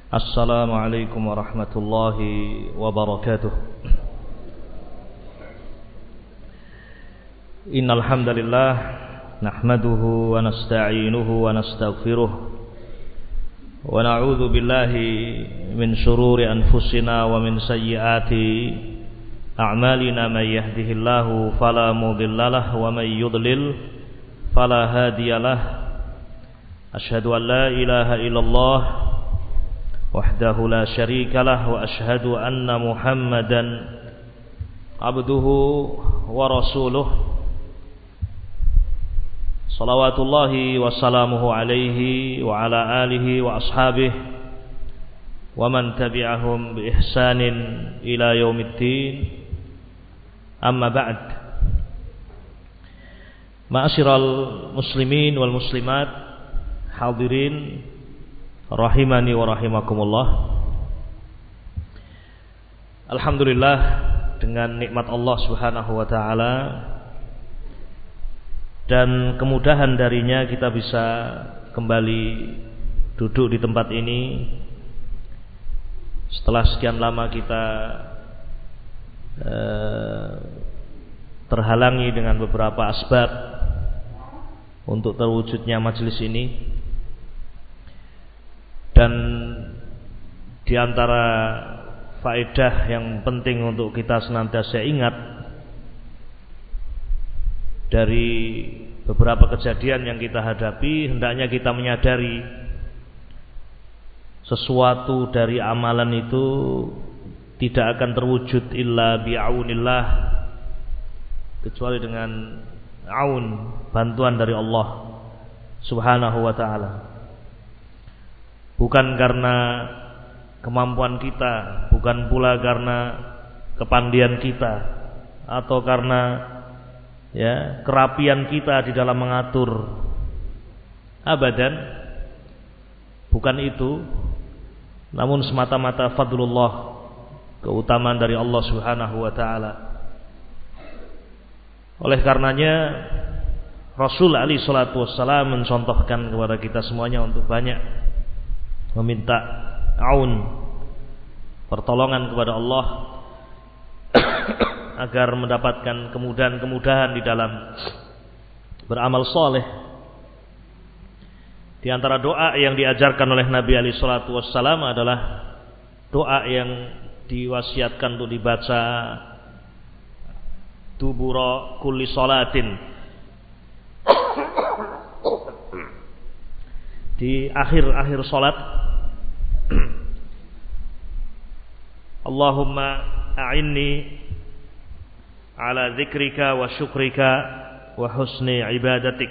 Assalamualaikum warahmatullahi wabarakatuh. Innal hamdalillah nahmaduhu wa nasta'inuhu wa nastaghfiruh wa na'udzu billahi min shururi anfusina wa min sayyiati a'malina may yahdihillahu fala mudhillalah wa may yudlil fala hadiyalah. Asyhadu an la ilaha illallah wahdahu la syarikalah wa asyhadu anna Muhammadan abduhu wa rasuluh salawatullahi wa salamuhu alaihi wa ala alihi wa ashabihi wa man tabi'ahum bi ihsanin ila yaumiddin. Amma ba'd. Ma'asyiral muslimin wal muslimat hadirin rahimani wa rahimakumullah. Alhamdulillah, dengan nikmat Allah Subhanahu wa taala dan kemudahan darinya kita bisa kembali duduk di tempat ini setelah sekian lama kita terhalangi dengan beberapa asbab untuk terwujudnya majelis ini. Dan di antara faedah yang penting untuk kita senantiasa ingat dari beberapa kejadian yang kita hadapi, hendaknya kita menyadari sesuatu dari amalan itu tidak akan terwujud illa bi'aunillah, kecuali dengan aun, bantuan dari Allah Subhanahu wa ta'ala. Bukan karena kemampuan kita, bukan pula karena kepandian kita, atau karena kerapian kita di dalam mengatur. Abadan, bukan itu. Namun semata-mata fadlullah, keutamaan dari Allah Subhanahu wa ta'ala. Oleh karenanya Rasul alaihi salatu wassalam mencontohkan kepada kita semuanya untuk banyak meminta aun, pertolongan kepada Allah agar mendapatkan kemudahan-kemudahan di dalam beramal soleh. Di antara doa yang diajarkan oleh Nabi alaihi salatu wassalam adalah doa yang diwasiatkan untuk dibaca dubura kulli salatin, di akhir-akhir salat. Allahumma a'inni ala dzikrika wa syukrika wa husni ibadatik.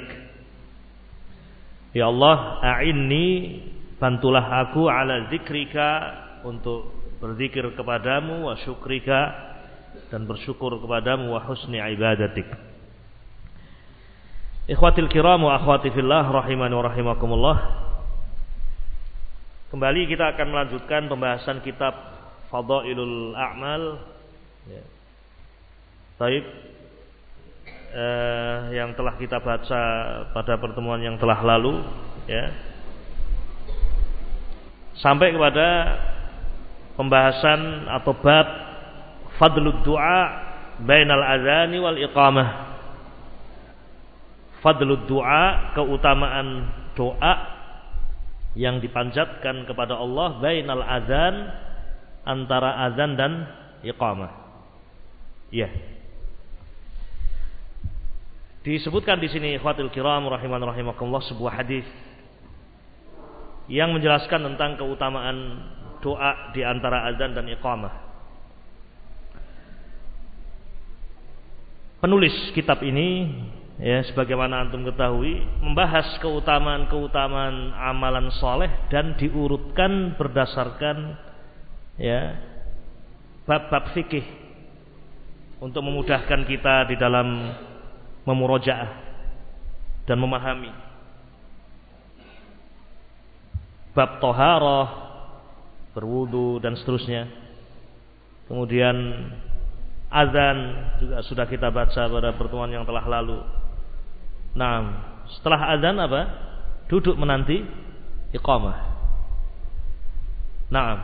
Ya Allah, a'inni, bantulah aku, ala dzikrika, untuk berzikir kepadamu, wa syukrika, dan bersyukur kepadamu, wa husni ibadatik. Ikhwatil kiram wa akhwati fillah rahimani wa rahimakumullah. Kembali kita akan melanjutkan pembahasan kitab Fadailul A'mal. Baik, yang telah kita baca pada pertemuan yang telah lalu, sampai kepada pembahasan atau bab fadlud du'a bainal adzani wal iqamah. Fadlud du'a, keutamaan doa yang dipanjatkan kepada Allah bainal adzan, antara azan dan iqamah. Disebutkan di sini ikhwatul kiram rahiman rahimakumullah sebuah hadis yang menjelaskan tentang keutamaan doa di antara azan dan iqamah. Penulis kitab ini, sebagaimana antum ketahui, membahas keutamaan-keutamaan amalan soleh dan diurutkan berdasarkan bab-bab fikih untuk memudahkan kita di dalam memurojaah dan memahami. Bab toharah, berwudu dan seterusnya. Kemudian azan juga sudah kita baca pada pertemuan yang telah lalu. Nah, setelah azan apa? Duduk menanti iqamah. Naam.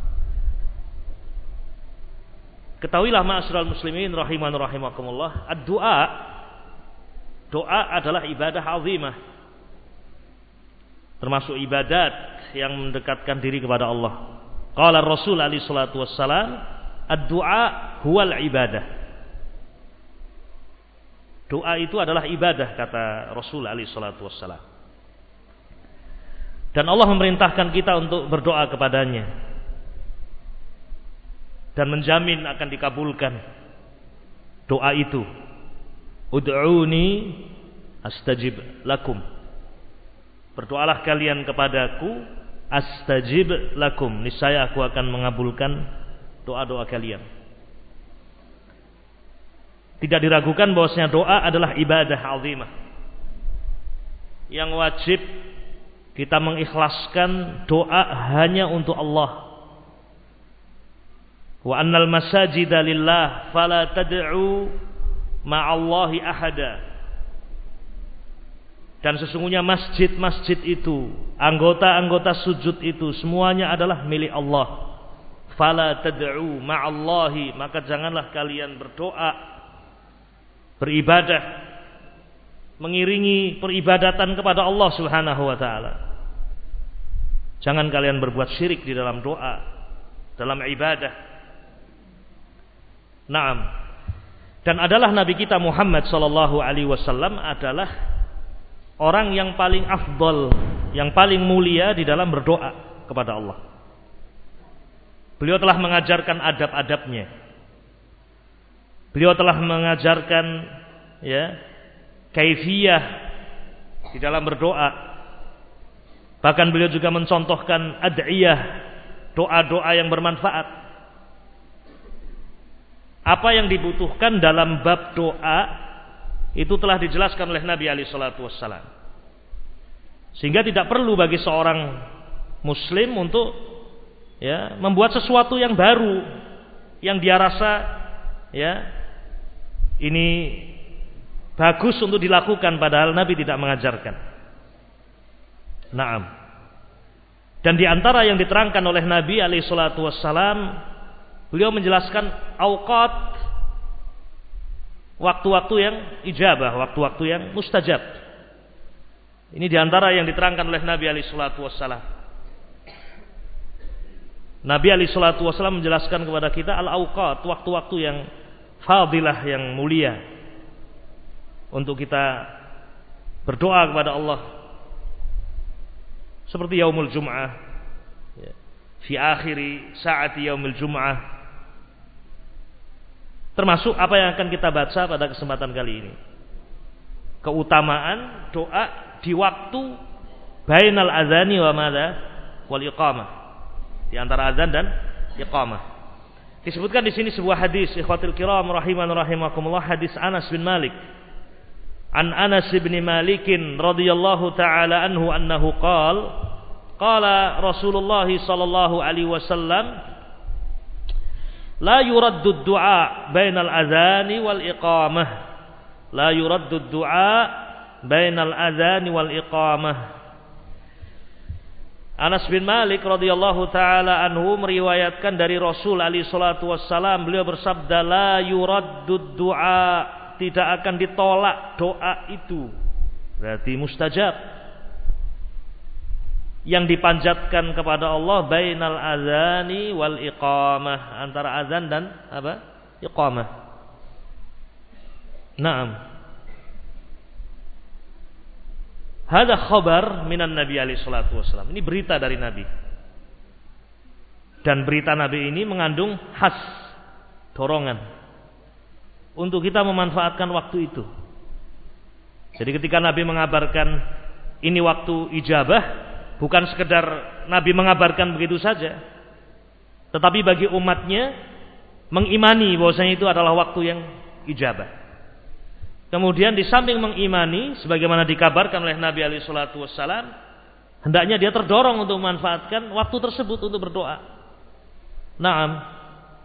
Ketahuilah ma'asyiral muslimin rahiman rahimakumullah, ad-du'a, doa adalah ibadah azimah. Termasuk ibadat yang mendekatkan diri kepada Allah. Qala Rasul alaihi salatu wassalam, ad-du'a huwal ibadah. Doa itu adalah ibadah, kata Rasul alaihi salatu wassalam. Dan Allah memerintahkan kita untuk berdoa kepadanya dan menjamin akan dikabulkan doa itu. Ud'uni astajib lakum. Berdoalah kalian kepadaku, astajib lakum, niscaya aku akan mengabulkan doa-doa kalian. Tidak diragukan bahwasanya doa adalah ibadah azimah yang wajib kita mengikhlaskan doa hanya untuk Allah. Wa annal masajida lillah fala tad'u ma'allahi ahada. Dan sesungguhnya masjid-masjid itu, anggota-anggota sujud itu semuanya adalah milik Allah. Fala tad'u ma'allahi, maka janganlah kalian berdoa, beribadah, mengiringi peribadatan kepada Allah Subhanahu wa taala. Jangan kalian berbuat syirik di dalam doa, dalam ibadah. Naam. Dan adalah Nabi kita Muhammad sallallahu alaihi wasallam adalah orang yang paling afdal, yang paling mulia di dalam berdoa kepada Allah. Beliau telah mengajarkan adab-adabnya. Beliau telah mengajarkan kaifiyah di dalam berdoa. Bahkan beliau juga mencontohkan ad'iyah, doa-doa yang bermanfaat. Apa yang dibutuhkan dalam bab doa itu telah dijelaskan oleh Nabi alaihi salatu wassalam. Sehingga tidak perlu bagi seorang muslim untuk membuat sesuatu yang baru yang dia rasa ini bagus untuk dilakukan, padahal Nabi tidak mengajarkan. Naam. Dan di antara yang diterangkan oleh Nabi alaihi salatu wassalam, beliau menjelaskan awqat, waktu-waktu yang ijabah, waktu-waktu yang mustajab. Ini di antara yang diterangkan oleh Nabi alaihi salatu wassalam. Nabi alaihi salatu wassalam menjelaskan kepada kita al-awqat, waktu-waktu yang fadilah, yang mulia, untuk kita berdoa kepada Allah. Seperti yaumul jum'ah, fi akhiri sa'ati yaumul jum'ah. Termasuk apa yang akan kita baca pada kesempatan kali ini, keutamaan doa di waktu bainal adzani wa madza wal iqamah, di antara azan dan iqamah. Disebutkan di sini sebuah hadis, ikhwatul kiram rahiman rahimakumullah, hadis Anas bin Malik. An Anas bin Malik radhiyallahu taala anhu annahu qala Rasulullah sallallahu alaihi wasallam, la yuraddu ad-du'a bainal adzani wal iqamah, la yuraddu ad-du'a bainal adzani wal iqamah. Anas bin Malik radhiyallahu taala anhu meriwayatkan dari Rasul alaihi salatu wassalam, beliau bersabda, la yuraddu ad-du'a, tidak akan ditolak doa itu, berarti mustajab, yang dipanjatkan kepada Allah bainal adzani wal iqamah, antara azan dan iqamah. Naam. Hada khabar minan Nabi alaihi salatu wassalam. Ini berita dari Nabi. Dan berita Nabi ini mengandung khas, dorongan untuk kita memanfaatkan waktu itu. Jadi ketika Nabi mengabarkan ini waktu ijabah, bukan sekedar Nabi mengabarkan begitu saja, tetapi bagi umatnya mengimani bahwasanya itu adalah waktu yang ijabah. Kemudian di samping mengimani sebagaimana dikabarkan oleh Nabi alaihi salatu wassalam, hendaknya dia terdorong untuk memanfaatkan waktu tersebut untuk berdoa. Naam.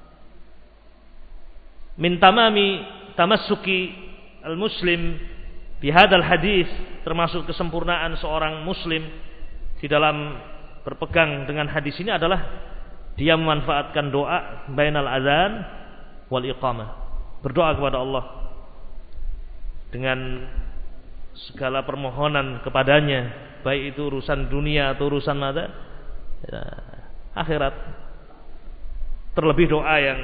Min tamami tamassuki al-muslim bi hadzal hadis, termasuk kesempurnaan seorang muslim di dalam berpegang dengan hadis ini adalah dia memanfaatkan doa bainal adzan wal iqamah. Berdoa kepada Allah dengan segala permohonan kepadanya, baik itu urusan dunia atau urusan akhirat. Terlebih doa yang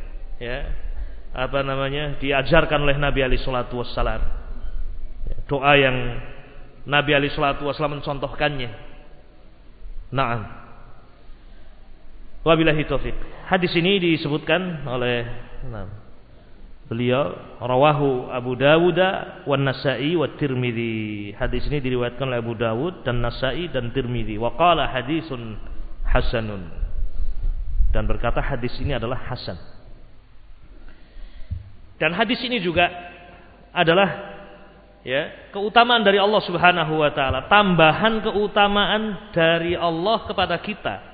diajarkan oleh Nabi alaihi salatu wassalam. Doa yang Nabi alaihi salatu wassalam mencontohkannya. Na'am. Wabillahi taufik. Hadis ini disebutkan oleh beliau, rawahu Abu Dawud wan Nasa'i wa Tirmidzi. Hadis ini diriwayatkan oleh Abu Dawud dan Nasa'i dan Tirmidzi. Wa qala hadisun hasanun. Dan berkata hadis ini adalah hasan. Dan hadis ini juga adalah keutamaan dari Allah Subhanahu wa taala, tambahan keutamaan dari Allah kepada kita.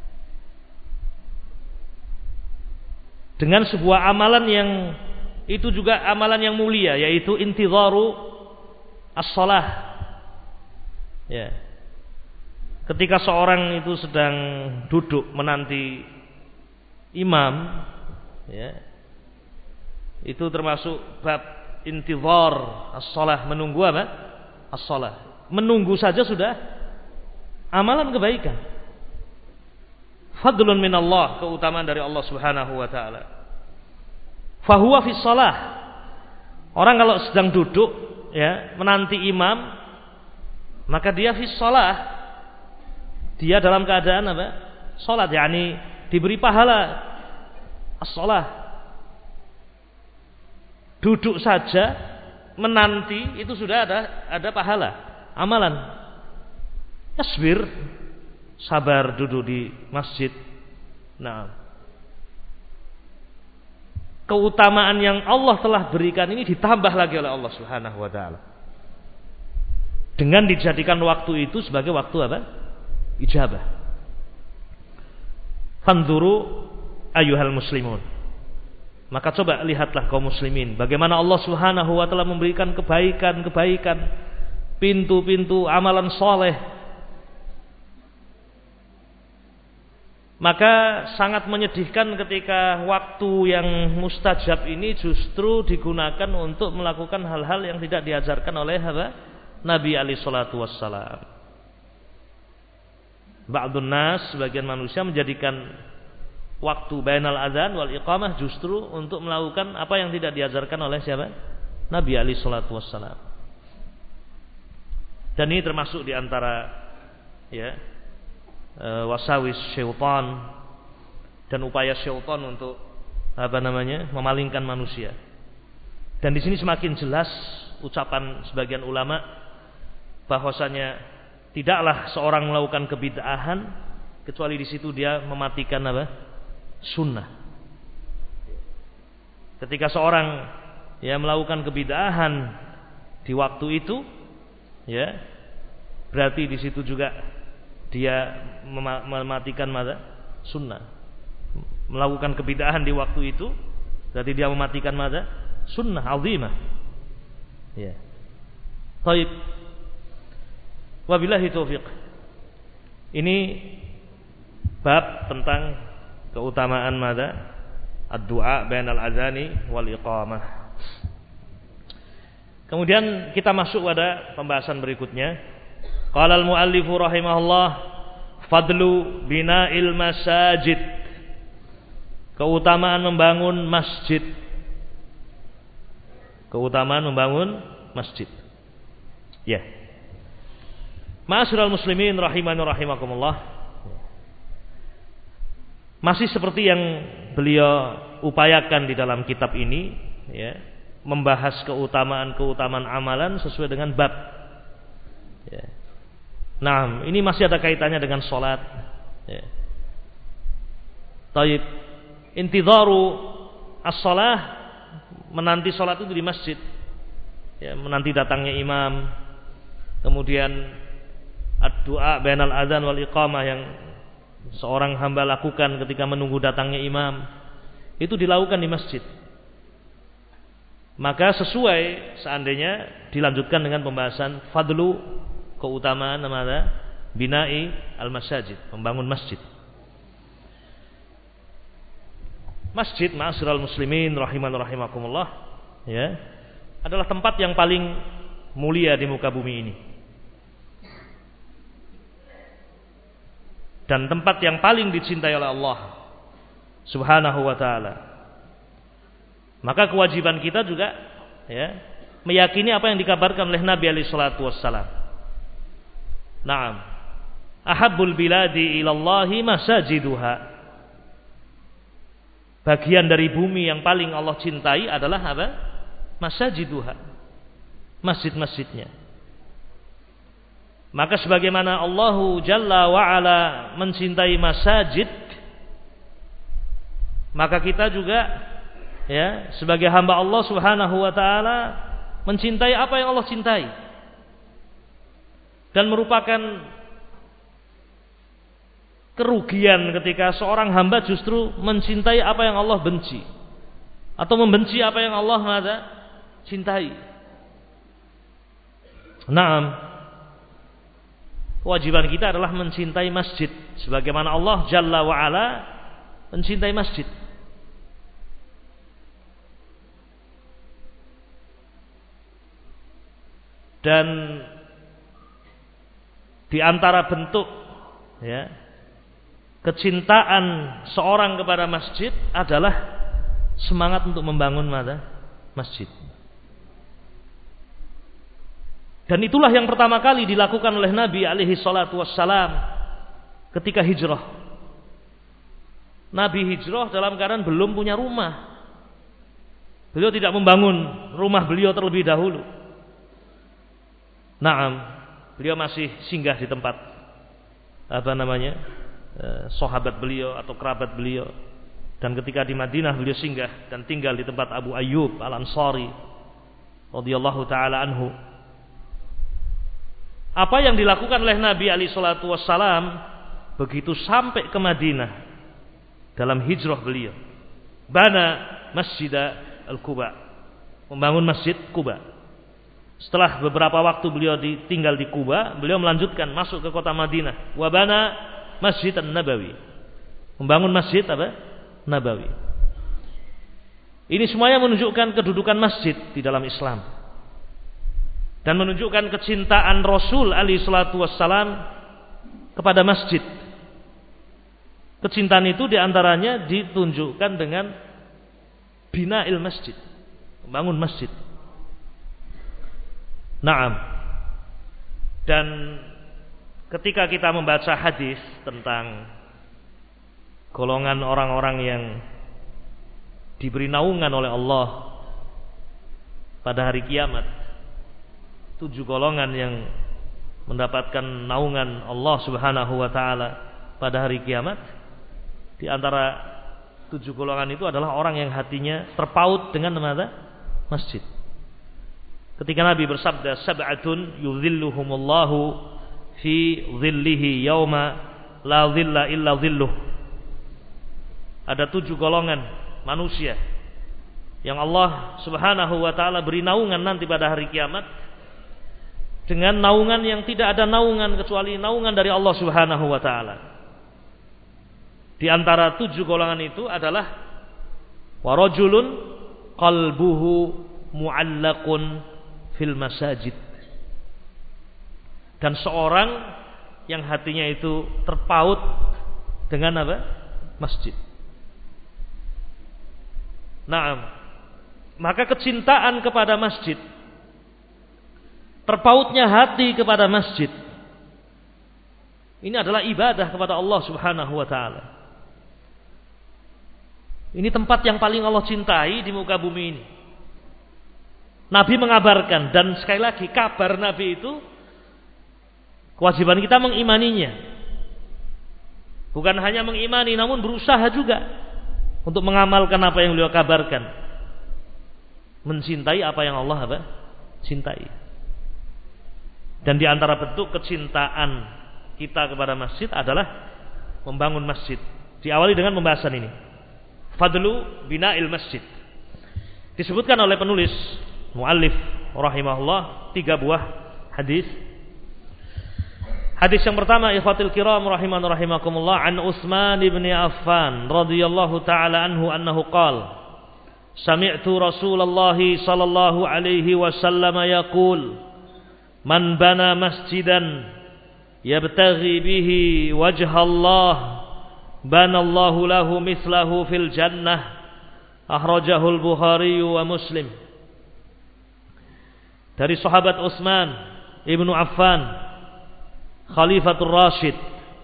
Dengan sebuah amalan yang itu juga amalan yang mulia, yaitu intidharu as-shalah. Ketika seorang itu sedang duduk menanti imam, itu termasuk bab intidhar as-shalah, menunggu apa? As-shalah. Menunggu saja sudah amalan kebaikan. Fadlun minallah, keutamaan dari Allah Subhanahu wa taala. Fahuwa fi shalah. Orang kalau sedang duduk menanti imam, maka dia fi shalah. Dia dalam keadaan apa? Salat, yakni diberi pahala as-shalah. Duduk saja menanti itu sudah ada pahala, amalan. Yasbir, sabar duduk di masjid. Nah, keutamaan yang Allah telah berikan ini ditambah lagi oleh Allah Subhanahu wa taala dengan dijadikan waktu itu sebagai waktu apa? Ijabah. Fanzuru ayyuhal muslimun. Maka coba lihatlah kaum muslimin, bagaimana Allah Subhanahu wa taala memberikan kebaikan-kebaikan, pintu-pintu amalan soleh. Maka sangat menyedihkan ketika waktu yang mustajab ini justru digunakan untuk melakukan hal-hal yang tidak diajarkan oleh Nabi alaihi salatu wassalam. Ba'dun nas, sebagian manusia menjadikan waktu bainal adzan wal iqamah justru untuk melakukan apa yang tidak diajarkan oleh siapa? Nabi alaihi salatu wassalam. Dan ini termasuk di antara wasawis syaitan dan upaya syaitan untuk memalingkan manusia. Dan di sini semakin jelas ucapan sebagian ulama bahwasanya tidaklah seorang melakukan kebid'ahan kecuali di situ dia mematikan sunnah. Ketika seorang melakukan kebid'ahan di waktu itu, berarti di situ juga dia mematikan sunnah. Melakukan kebid'ahan di waktu itu berarti dia mematikan sunnah azimah. Baik. Wabillahi taufiq. Ini bab tentang keutamaan ad-du'a bainal adzani wal iqamah. Kemudian kita masuk pada pembahasan berikutnya. Qala al-muallifu rahimahullah, fadlu bina'il masajid. Keutamaan membangun masjid. Keutamaan membangun masjid. Ma'asyiral muslimin rahimani rahimakumullah. Masih seperti yang beliau upayakan di dalam kitab ini, membahas keutamaan-keutamaan amalan sesuai dengan bab. Nah, ini masih ada kaitannya dengan sholat. Taib, intidharu as-shalah, menanti sholat itu di masjid. Menanti datangnya imam. Kemudian ad-du'a bainal adzan wal iqamah yang seorang hamba lakukan ketika menunggu datangnya imam, itu dilakukan di masjid. Maka sesuai seandainya dilanjutkan dengan pembahasan fadlu, keutamaan bina'i al-masajid, membangun masjid. Masjid, ma'asyiral muslimin rahiman rahimakumullah, ya, adalah tempat yang paling mulia di muka bumi ini. Dan tempat yang paling dicintai oleh Allah Subhanahu wa taala. Maka kewajiban kita juga, ya, meyakini apa yang dikabarkan oleh Nabi alaihi salatu wassalam. Naam. Ahabbul biladi ilallahi masajiduha. Bagian dari bumi yang paling Allah cintai adalah apa? Masajiduha. Masjid-masjidnya. Maka sebagaimana Allahu Jalla wa Ala mencintai masajid, maka kita juga, ya, sebagai hamba Allah Subhanahu wa taala mencintai apa yang Allah cintai. Dan merupakan kerugian ketika seorang hamba justru mencintai apa yang Allah benci, atau membenci apa yang Allah cintai. Naam. Kewajiban kita adalah mencintai masjid sebagaimana Allah Jalla wa Ala mencintai masjid. Dan di antara bentuk, ya, kecintaan seorang kepada masjid adalah semangat untuk membangun masjid. Dan itulah yang pertama kali dilakukan oleh Nabi alaihi salatu wassalam ketika hijrah. Nabi hijrah dalam keadaan belum punya rumah. Beliau tidak membangun rumah beliau terlebih dahulu. Naam, beliau masih singgah di tempat sahabat beliau atau kerabat beliau. Dan ketika di Madinah beliau singgah dan tinggal di tempat Abu Ayyub Al-Ansari radhiyallahu taala anhu. Apa yang dilakukan oleh Nabi alaihi salatu wassalam begitu sampai ke Madinah dalam hijrah beliau? Bana Masjid Al-Quba, membangun Masjid Quba. Setelah beberapa waktu beliau tinggal di Quba, beliau melanjutkan masuk ke kota Madinah. Wa bana Masjid An-Nabawi, membangun Masjid Nabawi. Ini semuanya menunjukkan kedudukan masjid di dalam Islam dan menunjukkan kecintaan Rasul alaihi salatu wassalam kepada masjid. Kecintaan itu diantaranya ditunjukkan dengan bina'il masjid, membangun masjid. Naam. Dan ketika kita membaca hadis tentang golongan orang-orang yang diberi naungan oleh Allah pada hari kiamat, 7 golongan yang mendapatkan naungan Allah Subhanahu wa taala pada hari kiamat, di antara 7 golongan itu adalah orang yang hatinya terpaut dengan masjid. Ketika Nabi bersabda, sab'atun yudhilluhumullahu fi dhillihi yauma la dhilla illa dhilluh. Ada 7 golongan manusia yang Allah Subhanahu wa taala beri naungan nanti pada hari kiamat, dengan naungan yang tidak ada naungan kecuali naungan dari Allah Subhanahu wa taala. Di antara 7 golongan itu adalah wa rajulun qalbuhu mu'allaqun fil masajid. Dan seorang yang hatinya itu terpaut dengan masjid. Naam. Maka kecintaan kepada masjid, terpautnya hati kepada masjid, ini adalah ibadah kepada Allah Subhanahu wa taala. Ini tempat yang paling Allah cintai di muka bumi ini. Nabi mengabarkan, dan sekali lagi kabar Nabi itu kewajiban kita mengimaninya. Bukan hanya mengimani, namun berusaha juga untuk mengamalkan apa yang beliau kabarkan. Mencintai apa yang Allah cintai. Dan di antara bentuk kecintaan kita kepada masjid adalah membangun masjid. Diawali dengan pembahasan ini. Fadlu bina'il masjid. Disebutkan oleh penulis muallif rahimahullah 3 buah hadis. Hadis yang pertama, ikhwatil kiram rahiman rahimakumullah, an Utsman bin Affan radhiyallahu taala anhu annahu qala sami'tu Rasulullah sallallahu alaihi wasallam yaqul man bana masjidan yabtaghi bihi wajha Allah banallahu lahu mithlahu fil jannah akhrajahu al-Bukhari wa Muslim. Dari sahabat Utsman ibnu Affan Khalifatul Rasyid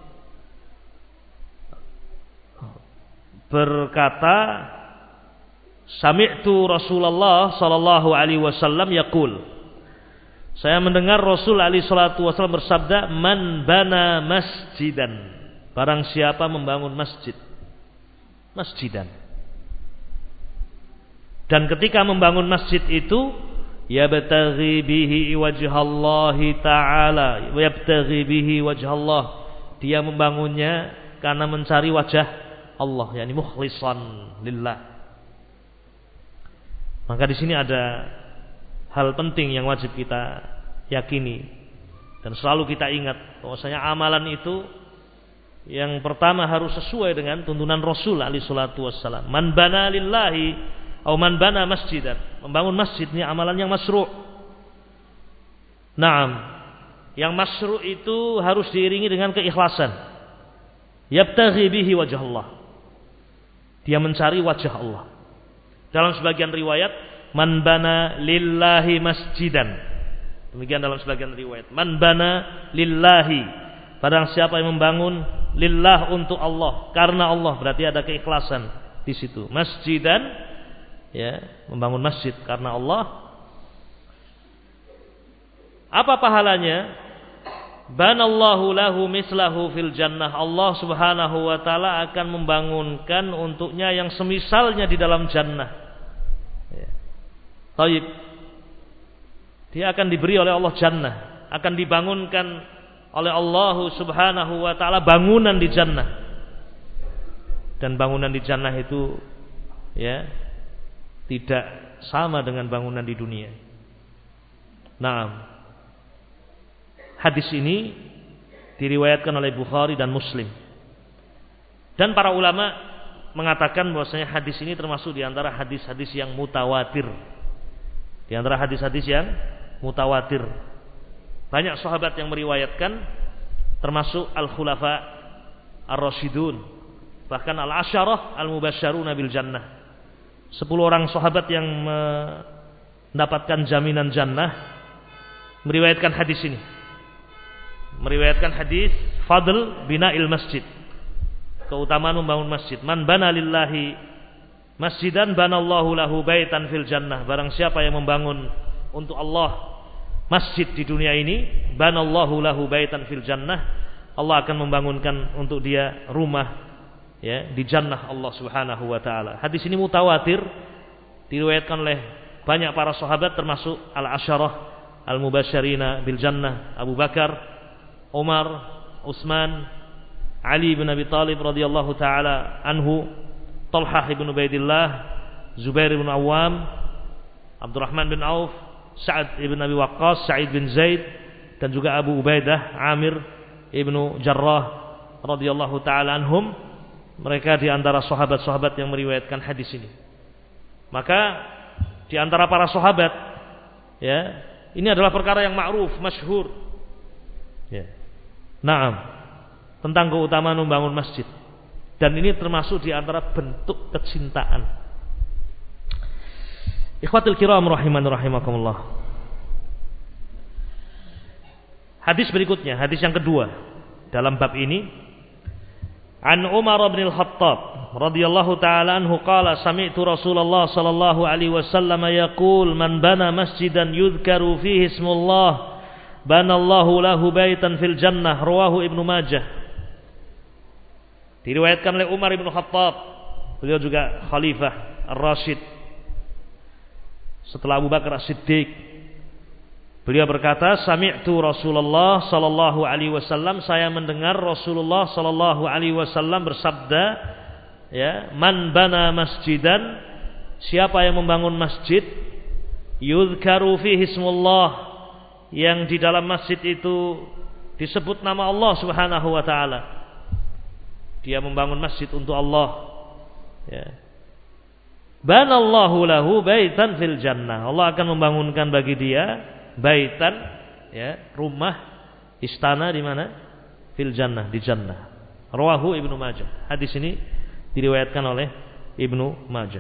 berkata, sami'tu Rasulullah sallallahu alaihi wasallam yaqul, saya mendengar Rasul alaihi salatu wasallam bersabda, man bana masjidan, barang siapa membangun masjid, masjidan. Dan ketika membangun masjid itu, yabtaghi bihi wajhallahi ta'ala, yabtaghi bihi wajhallah, dia membangunnya karena mencari wajah Allah, yakni mukhlishan lillah. Maka di sini ada hal penting yang wajib kita yakini dan selalu kita ingat bahwasanya amalan itu yang pertama harus sesuai dengan tuntunan Rasul alaihi salatu wassalam. Man bana lillahi atau man bana masjidan, membangun masjid ini amalan yang masyru'. Naam, yang masyru' itu harus diiringi dengan keikhlasan. Yabtaghi bihi wajah Allah, dia mencari wajah Allah. Dalam sebagian riwayat, man bana lillahi masjidan. Demikian dalam sebagian riwayat, man bana lillahi, barang siapa yang membangun lillah untuk Allah, karena Allah, berarti ada keikhlasan di situ. Masjidan, ya, membangun masjid karena Allah. Apa pahalanya? Banallahu lahu mislahu fil jannah, Allah subhanahu wa ta'ala akan membangunkan untuknya yang semisalnya di dalam jannah. Ya. Taib, dia akan diberi oleh Allah jannah, akan dibangunkan oleh Allah subhanahu wa ta'ala bangunan di jannah. Dan bangunan di jannah itu, ya, tidak sama dengan bangunan di dunia. Naam. Hadis ini diriwayatkan oleh Bukhari dan Muslim. Dan para ulama mengatakan bahwasanya hadis ini termasuk di antara hadis-hadis yang mutawatir. Di antara hadis-hadis yang mutawatir. Banyak sahabat yang meriwayatkan, termasuk al-khulafa ar-rasyidun, bahkan al-asyarah al-mubasysyaruna bil jannah. 10 orang sahabat yang mendapatkan jaminan jannah meriwayatkan hadis ini. Meriwayatkan hadis fadl bina'il masjid, keutamaan membangun masjid. Man bana lillahi masjidan banallahu lahu baitan fil jannah, barang siapa yang membangun untuk Allah masjid di dunia ini, banallahu lahu baitan fil jannah, Allah akan membangunkan untuk dia rumah, ya, di jannah Allah subhanahu wa ta'ala. Hadis ini mutawatir, diriwayatkan oleh banyak para sahabat, termasuk al-asyarah al-mubasysyirina bil jannah, Abu Bakar, Umar, Utsman, Ali bin Abi Thalib radhiyallahu taala anhu, Talhah bin Ubaidillah, Zubair bin Awam, Abdurrahman bin Auf, Sa'ad bin Abi Waqqas, Sa'id bin Zaid, dan juga Abu Ubaidah, Amir ibnu Jarrah radhiyallahu taala anhum. Mereka di antara sahabat-sahabat yang meriwayatkan hadis ini. Maka di antara para sahabat, ya, ini adalah perkara yang ma'ruf, masyhur. Ya. Naam, tentang keutamaan membangun masjid. Dan ini termasuk di antara bentuk kecintaan. Ikhwatul kiram rahiman rahimakumullah. Hadis berikutnya, hadis yang kedua dalam bab ini, an Umar bin Al-Khattab radhiyallahu taala anhu qala sami'tu Rasulullah sallallahu alaihi wasallam yaqul man bana masjidan yudhkaru fihi ismullah banallahu lahu baitan fil jannah, rawahu Ibnu Majah. Diriwayatkan oleh Umar bin Khattab, beliau juga khalifah ar-rasyid setelah Abu Bakar As-Siddiq. Beliau berkata, sami'tu Rasulullah sallallahu alaihi wasallam, saya mendengar Rasulullah sallallahu alaihi wasallam bersabda, ya, man bana masjidan, siapa yang membangun masjid, yudhkaru fihi ismullah, yang di dalam masjid itu disebut nama Allah Subhanahu wa taala. Dia membangun masjid untuk Allah. Ya. Banallahu lahu baitan fil jannah. Allah akan membangunkan bagi dia baitan, ya, rumah, istana di mana? Fil jannah, di jannah. Rawahu Ibnu Majah. Hadis ini diriwayatkan oleh Ibnu Majah.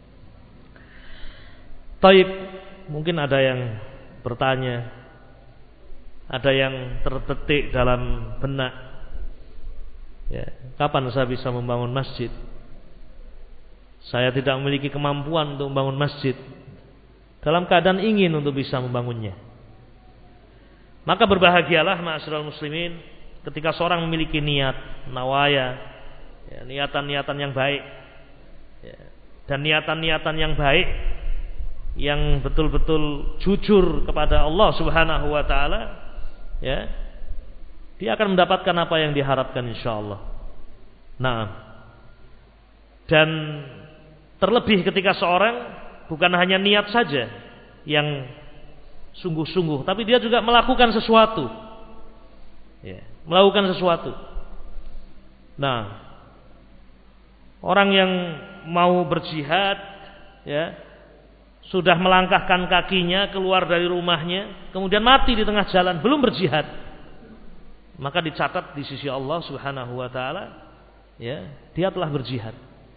Taib, mungkin ada yang bertanya, ada yang terbetik dalam benak, ya, kapan saya bisa membangun masjid? Saya tidak memiliki kemampuan untuk membangun masjid, dalam keadaan ingin untuk bisa membangunnya. Maka berbahagialah ma'asyiral muslimin ketika seorang memiliki niat, nawaya, ya, niatan-niatan yang baik, ya, dan niatan-niatan yang baik yang betul-betul jujur kepada Allah Subhanahu wa taala, ya, dia akan mendapatkan apa yang diharapkan insyaallah. Nah, dan terlebih ketika seorang bukan hanya niat saja yang sungguh-sungguh, tapi dia juga melakukan sesuatu, ya, melakukan sesuatu. Nah, orang yang mau berjihad, ya, sudah melangkahkan kakinya keluar dari rumahnya, kemudian mati di tengah jalan, belum berjihad, maka dicatat di sisi Allah Subhanahu wa taala, ya, dia telah berjihad.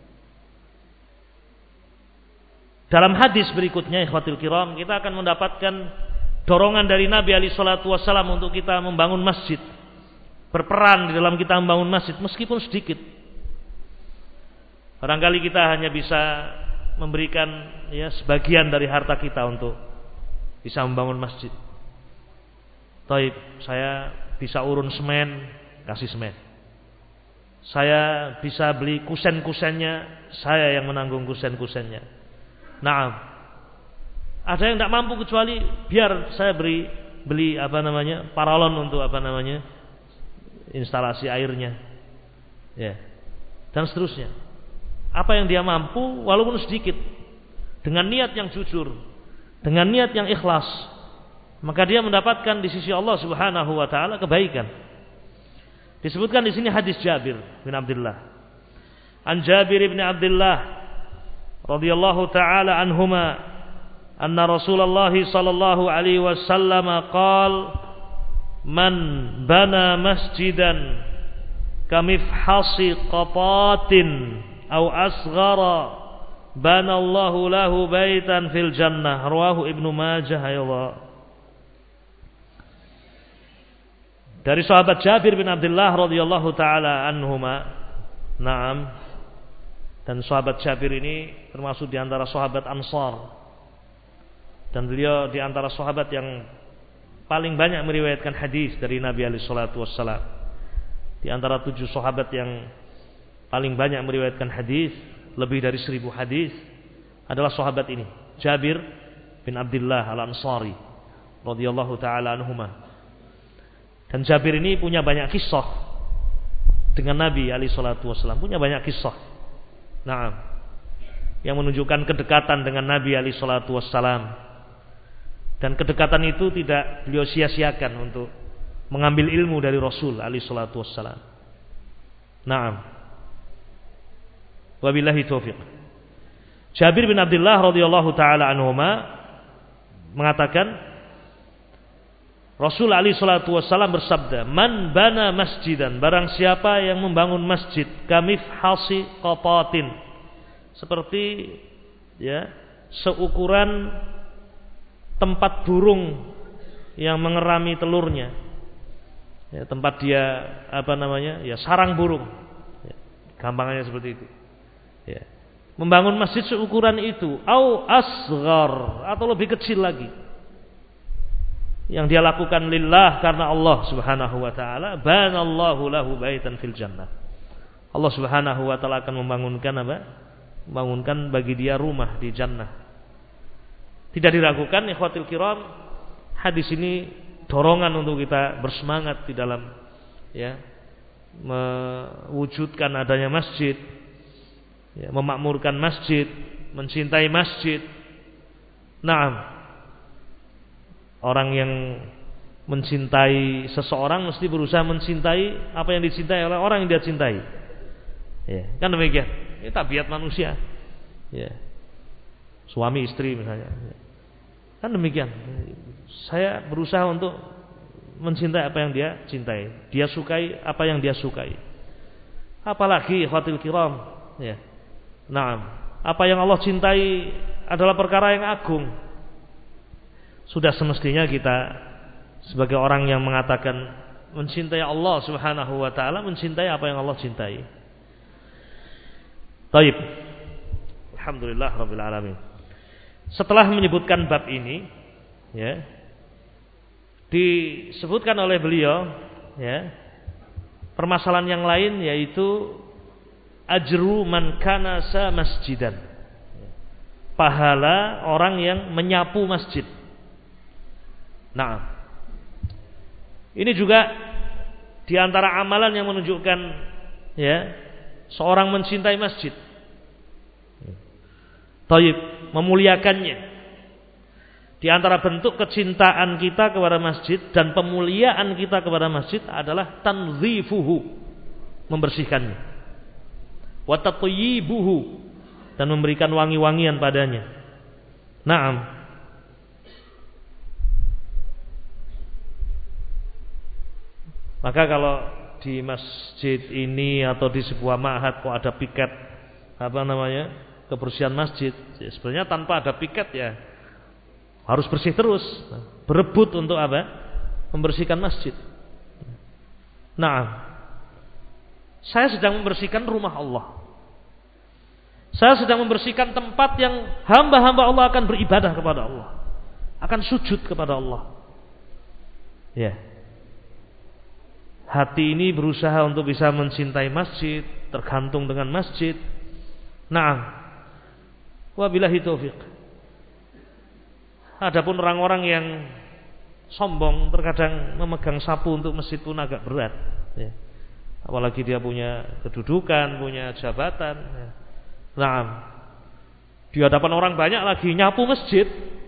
Dalam hadis berikutnya, ikhwatul kiram, kita akan mendapatkan dorongan dari Nabi alaihi salatu wasallam untuk kita membangun masjid, berperan di dalam kita membangun masjid meskipun sedikit. Barangkali kita hanya bisa memberikan, ya, sebagian dari harta kita untuk bisa membangun masjid. Taib, saya bisa urun semen, kasih semen. Saya bisa beli kusen-kusennya, saya yang menanggung kusen-kusennya. Nah, ada yang tidak mampu kecuali biar saya beli paralon untuk instalasi airnya, ya, dan seterusnya. Apa yang dia mampu walaupun sedikit, dengan niat yang jujur, dengan niat yang ikhlas, maka dia mendapatkan di sisi Allah Subhanahu wa taala kebaikan. Disebutkan di sini hadis Jabir bin Abdullah. An Jabir bin Abdullah radhiyallahu taala anhuma anna Rasulullah sallallahu alaihi wasallam qala man bana masjidan kamifhasi qatatin aw asghara banallahu lahu baitan fil jannah. Rawahu Ibnu Majah. Ayallah. Dari sahabat Jabir bin Abdullah radhiyallahu taala anhuma. Naam. Dan sahabat Jabir ini termasuk di antara sahabat Ansar, dan beliau di antara sahabat yang paling banyak meriwayatkan hadis dari Nabi alaihi salatu wassalam. Di antara 7 sahabat yang paling banyak meriwayatkan hadis, lebih dari 1000 hadis, adalah sahabat ini, Jabir bin Abdullah Al-Ansari radhiyallahu taala anhuma. Dan Jabir ini punya banyak kisah dengan Nabi alaihi salatu wasallam, punya banyak kisah. Naam. Yang menunjukkan kedekatan dengan Nabi alaihi salatu wasallam. Dan kedekatan itu tidak beliau sia-siakan untuk mengambil ilmu dari Rasul alaihi salatu wasallam. Naam. Wabillahi taufiq. Jabir bin Abdullah radhiyallahu taala anhuma mengatakan, Rasul alaihi salatu wasallam bersabda, "Man bana masjidan, barang siapa yang membangun masjid, kamifhasi qatatin, seperti, ya, seukuran tempat burung yang mengerami telurnya, ya, tempat dia ya, sarang burung, ya, gampangannya seperti itu, ya. Membangun masjid seukuran itu, au asghar, atau lebih kecil lagi, yang dia lakukan lillah, karena Allah Subhanahu wa taala, banallahu lahu baitan fil jannah. Allah Subhanahu wa taala akan membangunkan membangunkan bagi dia rumah di jannah. Tidak diragukan, ikhwatul kiram, hadis ini dorongan untuk kita bersemangat di dalam, ya, mewujudkan adanya masjid, ya, memakmurkan masjid, mencintai masjid. Naam. Orang yang mencintai seseorang mesti berusaha mencintai apa yang dicintai oleh orang yang dia cintai. Ya, kan demikian. Ini tabiat manusia. Ya. Suami istri misalnya. Kan demikian. Saya berusaha untuk mencintai apa yang dia cintai. Dia sukai apa yang dia sukai. Apalagi ikhwatil kiram, ya. Naam. Apa yang Allah cintai adalah perkara yang agung. Sudah semestinya kita sebagai orang yang mengatakan mencintai Allah Subhanahu wa taala, mencintai apa yang Allah cintai. Baik. Alhamdulillah rabbil alamin. Setelah menyebutkan bab ini, ya, disebutkan oleh beliau, ya, permasalahan yang lain yaitu ajru man kanasa masjidan. Pahala orang yang menyapu masjid. Nah, ini juga di antara amalan yang menunjukkan, ya, seorang mencintai masjid. Taib, memuliakannya. Di antara bentuk kecintaan kita kepada masjid dan pemuliaan kita kepada masjid adalah tanzifuhu, membersihkannya. Wa tatyibuhu, dan memberikan wangi-wangian padanya. Naam. Maka kalau di masjid ini atau di sebuah ma'had kok ada piket kebersihan masjid, sebenarnya tanpa ada piket ya harus bersih terus, berebut untuk apa? Membersihkan masjid. Nah, saya sedang membersihkan rumah Allah. Saya sedang membersihkan tempat yang hamba-hamba Allah akan beribadah kepada Allah, akan sujud kepada Allah. Ya. Hati ini berusaha untuk bisa mencintai masjid, tergantung dengan masjid. Nah, wabillahi taufik. Adapun orang-orang yang sombong terkadang memegang sapu untuk masjid pun agak berat, ya. Apalagi dia punya kedudukan, punya jabatan, ya. Nah, di hadapan orang banyak lagi nyapu masjid.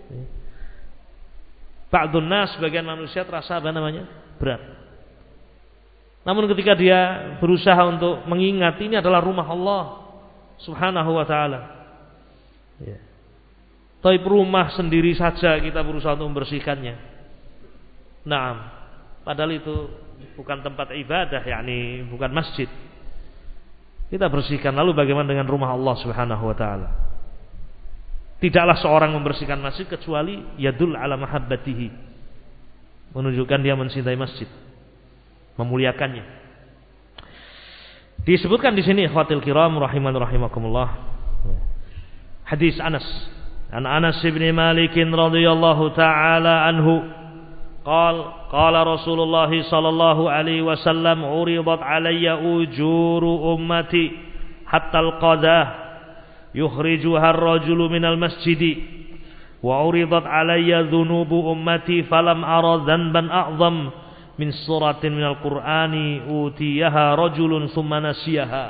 Ba'dun nas, sebagian manusia terasa berat. Namun ketika dia berusaha untuk mengingat ini adalah rumah Allah Subhanahu wa ta'ala, ya. Tapi rumah sendiri saja kita berusaha untuk membersihkannya. Nah, padahal itu bukan tempat ibadah, yakni bukan masjid. Kita bersihkan. Lalu bagaimana dengan rumah Allah Subhanahu wa ta'ala? Tidaklah seorang membersihkan masjid kecuali yadul ala mahabbatihi, menunjukkan dia mencintai masjid, memuliakannya. Disebutkan di sini ikhwatil kiram rahimakumullah, hadis Anas, an Anas bin Malik radhiyallahu taala anhu qala Rasulullah sallallahu alaihi wasallam uridat alayya ujuru ummati hatta al-qadah yukhrijuha ar-rajulu minal masjidi wa uridat alayya dhunubu ummati falam ara dhanban a'zam min suratin minal Qur'ani utiyaha rajulun thumma nasiyaha.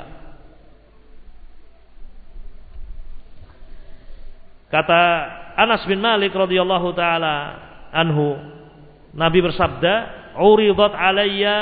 Kata Anas bin Malik radhiyallahu taala anhu, Nabi bersabda, uridat alayya,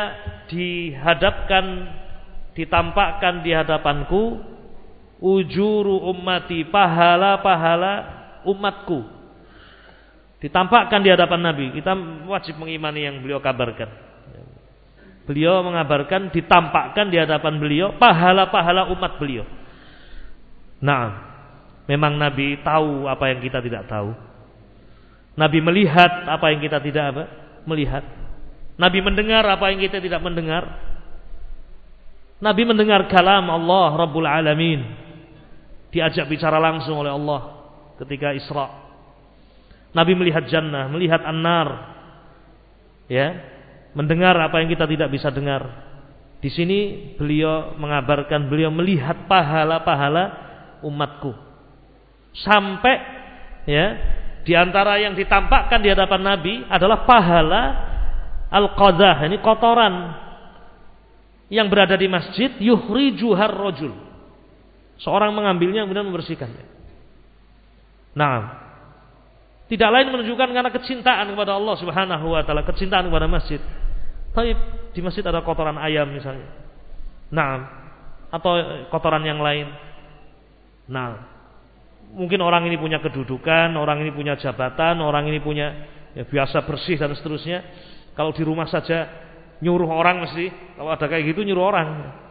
ditampakkan di hadapanku, ujuru ummati, pahala-pahala umatku. Ditampakkan di hadapan Nabi. Kita wajib mengimani yang beliau kabarkan. Beliau mengabarkan, ditampakkan di hadapan beliau pahala-pahala umat beliau. Nah, memang Nabi tahu apa yang kita tidak tahu. Nabi melihat apa yang kita tidak melihat. Nabi mendengar apa yang kita tidak mendengar. Nabi mendengar kalam Allah Rabbul Alamin, diajak bicara langsung oleh Allah ketika Isra. Nabi melihat jannah, melihat an-nar, ya, mendengar apa yang kita tidak bisa dengar. Di sini beliau mengabarkan, beliau melihat pahala-pahala umatku. Sampai, ya, di antara yang ditampakkan di hadapan Nabi adalah pahala al-qadah, ini kotoran yang berada di masjid, yukhrijuhar rajul. Seorang mengambilnya kemudian membersihkannya. Nah, Tidak lain menunjukkan karena kecintaan kepada Allah Subhanahu wa taala, kecintaan kepada masjid. Tapi di masjid ada kotoran ayam misalnya. Nah, atau kotoran yang lain. Nah, mungkin orang ini punya kedudukan, orang ini punya jabatan, orang ini punya biasa bersih dan seterusnya. Kalau di rumah saja nyuruh orang mesti, kalau ada kayak gitu nyuruh orang.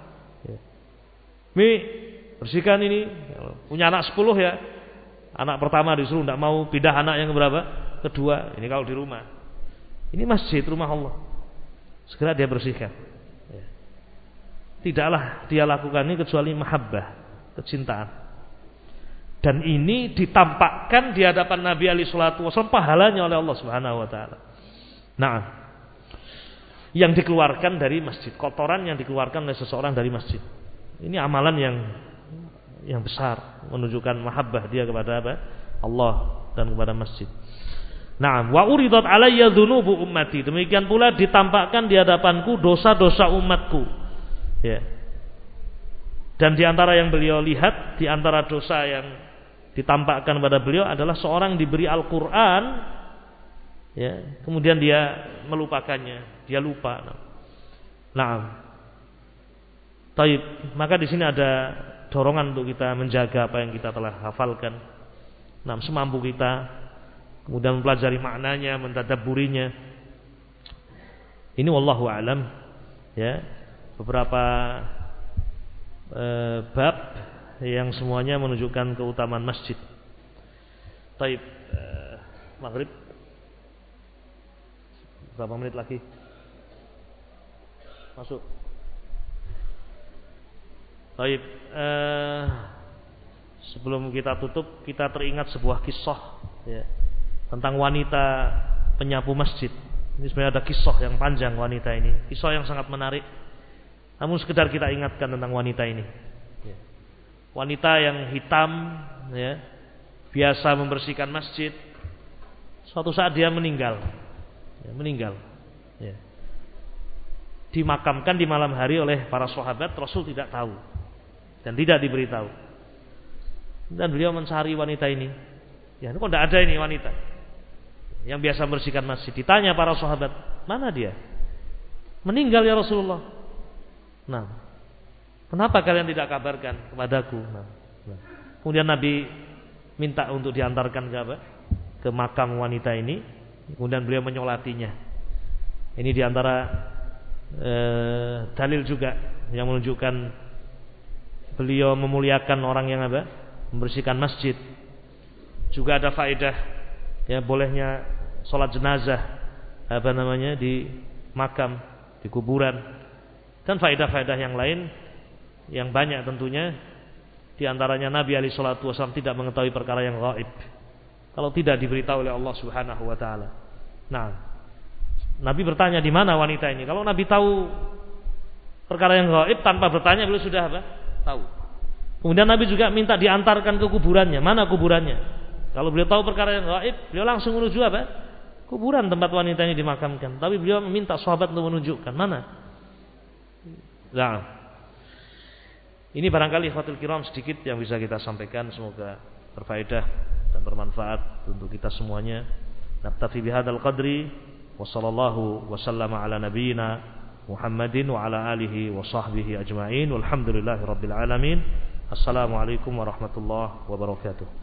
Mi, bersihkan ini. Punya anak 10 ya. Anak pertama disuruh tidak mau, pindah anak yang berapa? Kedua. Ini kalau di rumah. Ini masjid, rumah Allah. Segera dia bersihkan. Tidaklah dia lakukan ini kecuali mahabbah, kecintaan. Dan ini ditampakkan di hadapan Nabi alaihi salatu wasallam pahalanya oleh Allah Subhanahu wa taala. Nah, yang dikeluarkan dari masjid, kotoran yang dikeluarkan oleh seseorang dari masjid. Ini amalan yang besar, menunjukkan mahabbah dia kepada apa? Allah dan kepada masjid. Nah, wa uridat alayya dzunubu ummati. Demikian pula ditampakkan di hadapanku dosa-dosa umatku. Ya. Dan di antara yang beliau lihat, di antara dosa yang ditampakkan pada beliau adalah seorang diberi Al-Qur'an, ya, kemudian dia melupakannya, dia lupa. Nah, taib. Maka di sini ada dorongan untuk kita menjaga apa yang kita telah hafalkan. Nah, semampu kita, kemudian mempelajari maknanya, mentadabburinya. Ini wallahu alam, ya. Beberapa bab yang semuanya menunjukkan keutamaan masjid. Taib, maghrib berapa menit lagi? Masuk. Taib, sebelum kita tutup, kita teringat sebuah kisah, ya, tentang wanita penyapu masjid. Ini sebenarnya ada kisah yang panjang wanita ini, kisah yang sangat menarik. Namun sekedar kita ingatkan tentang wanita ini. Wanita yang hitam, ya, biasa membersihkan masjid. Suatu saat dia meninggal, ya, ya. Dimakamkan di malam hari oleh para sahabat. Rasul tidak tahu dan tidak diberitahu. Dan beliau mencari wanita ini. Ya, kok tidak ada ini wanita yang biasa membersihkan masjid. Ditanya para sahabat, mana dia? Meninggal ya Rasulullah. Nah, kenapa kalian tidak kabarkan kepadaku? Nah. Kemudian Nabi minta untuk diantarkan ke apa? Ke makam wanita ini. Kemudian beliau menyolatinya. Ini diantara dalil juga yang menunjukkan beliau memuliakan orang yang apa? Membersihkan masjid. Juga ada faedah, ya, bolehnya sholat jenazah di makam, di kuburan. Dan faedah-faedah yang lain yang banyak tentunya. Di antaranya Nabi alaihi salatu wasallam tidak mengetahui perkara yang gaib kalau tidak diberitahu oleh Allah Subhanahu wa taala. Nah, Nabi bertanya di mana wanita ini. Kalau Nabi tahu perkara yang gaib tanpa bertanya, beliau sudah apa? Tahu. Kemudian Nabi juga minta diantarkan ke kuburannya. Mana kuburannya? Kalau beliau tahu perkara yang gaib, beliau langsung menuju apa? Kuburan tempat wanita ini dimakamkan. Tapi beliau meminta sahabat untuk menunjukkan mana. Nah, ini barangkali ikhwatul kiram sedikit yang bisa kita sampaikan. Semoga berfaedah dan bermanfaat untuk kita semuanya. Naktafi bihadzal qadri wa sallallahu wa sallama ala nabiyyina Muhammadin wa ala alihi wa sahbihi ajma'in. Walhamdulillahirabbil alamin. Assalamualaikum warahmatullahi wabarakatuh.